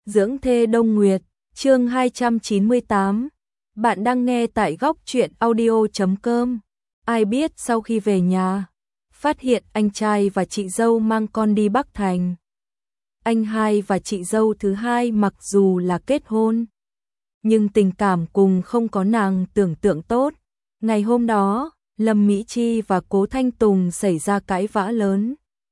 Dưỡng thê Đông Nguyệt, chương 298. Bạn đang nghe tại góc truyện audio.com. Ai biết sau khi về nhà, phát hiện anh trai và chị dâu mang con đi Bắc Thành. Anh hai và chị dâu thứ hai mặc dù là kết hôn, nhưng tình cảm cùng không có nàng tưởng tượng tốt. Ngày hôm đó, Lâm Mỹ Chi và Cố Thanh Tùng xảy ra cãi vã lớn.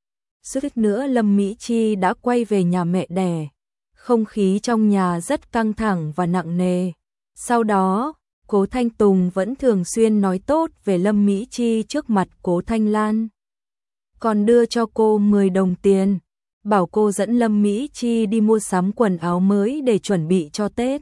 Suýt nữa Lâm Mỹ Chi đã quay về nhà mẹ đẻ. Không khí trong nhà rất căng thẳng và nặng nề. Sau đó, Cố Thanh Tùng vẫn thường xuyên nói tốt về Lâm Mỹ Chi trước mặt Cố Thanh Lan. Còn đưa cho cô 10 đồng tiền, bảo cô dẫn Lâm Mỹ Chi đi mua sắm quần áo mới để chuẩn bị cho Tết.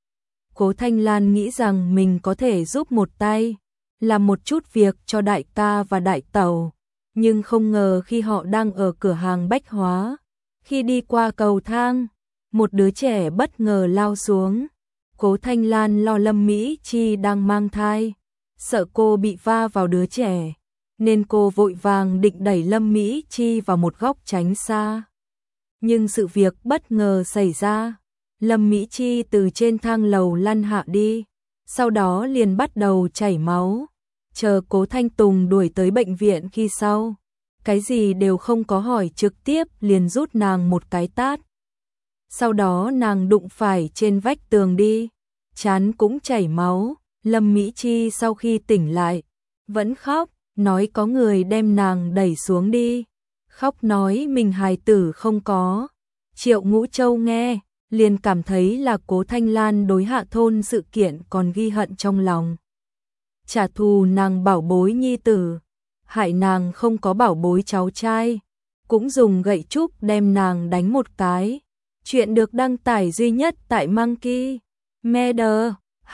Cố Thanh Lan nghĩ rằng mình có thể giúp một tay, làm một chút việc cho đại ca và đại tẩu. Nhưng không ngờ khi họ đang ở cửa hàng bách hóa, khi đi qua cầu thang, một đứa trẻ bất ngờ lao xuống. Cố Thanh Lan lo Lâm Mỹ Chi đang mang thai, sợ cô bị va vào đứa trẻ, nên cô vội vàng định đẩy Lâm Mỹ Chi vào một góc tránh xa. Nhưng sự việc bất ngờ xảy ra, Lâm Mỹ Chi từ trên thang lầu lăn hạ đi, sau đó liền bắt đầu chảy máu. Chờ Cố Thanh Tùng đuổi tới bệnh viện khi sau, cái gì đều không có hỏi trực tiếp liền rút nàng một cái tát. Sau đó nàng đụng phải trên vách tường đi, trán cũng chảy máu. Lâm Mỹ Chi sau khi tỉnh lại, vẫn khóc, nói có người đem nàng đẩy xuống đi. Khóc nói mình hài tử không có. Triệu Ngũ Châu nghe, liền cảm thấy là Cố Thanh Lan đối Hạ Thôn sự kiện còn ghi hận trong lòng. Trả thù nàng bảo bối nhi tử, hại nàng không có bảo bối cháu trai, cũng dùng gậy trúc đem nàng đánh một cái. Chuyện được đăng tải duy nhất tại Monkey Media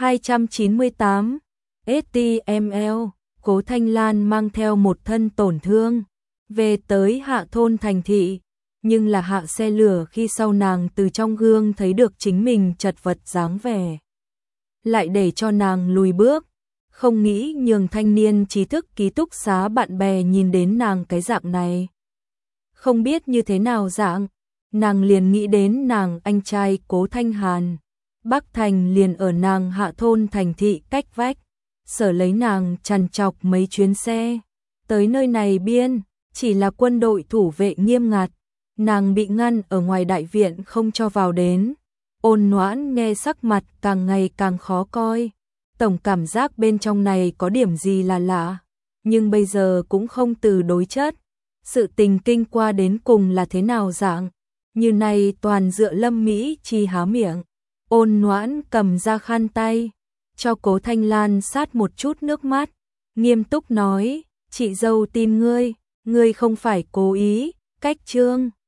298 HTML. Cố Thanh Lan mang theo một thân tổn thương về tới Hạ Thôn thành thị, nhưng là hạ xe lửa khi sau nàng từ trong gương thấy được chính mình chật vật dáng vẻ, lại để cho nàng lùi bước. Không nghĩ nhường thanh niên trí thức ký túc xá bạn bè nhìn đến nàng cái dạng này, không biết như thế nào dạng, nàng liền nghĩ đến nàng anh trai Cố Thanh Hàn. Bắc Thành liền ở nàng Hạ Thôn thành thị cách vách, sở lấy nàng trằn trọc mấy chuyến xe. Tới nơi này biên, chỉ là quân đội thủ vệ nghiêm ngặt, nàng bị ngăn ở ngoài đại viện không cho vào đến. Ôn Noãn nghe sắc mặt càng ngày càng khó coi. Tổng cảm giác bên trong này có điểm gì là lạ, nhưng bây giờ cũng không từ đối chất. Sự tình kinh qua đến cùng là thế nào dạng, như này toàn dựa Lâm Mỹ Chi há miệng. Ôn Noãn cầm ra khăn tay, cho Cố Thanh Lan sát một chút nước mắt, nghiêm túc nói, chị dâu tin ngươi không phải cố ý, cách trương.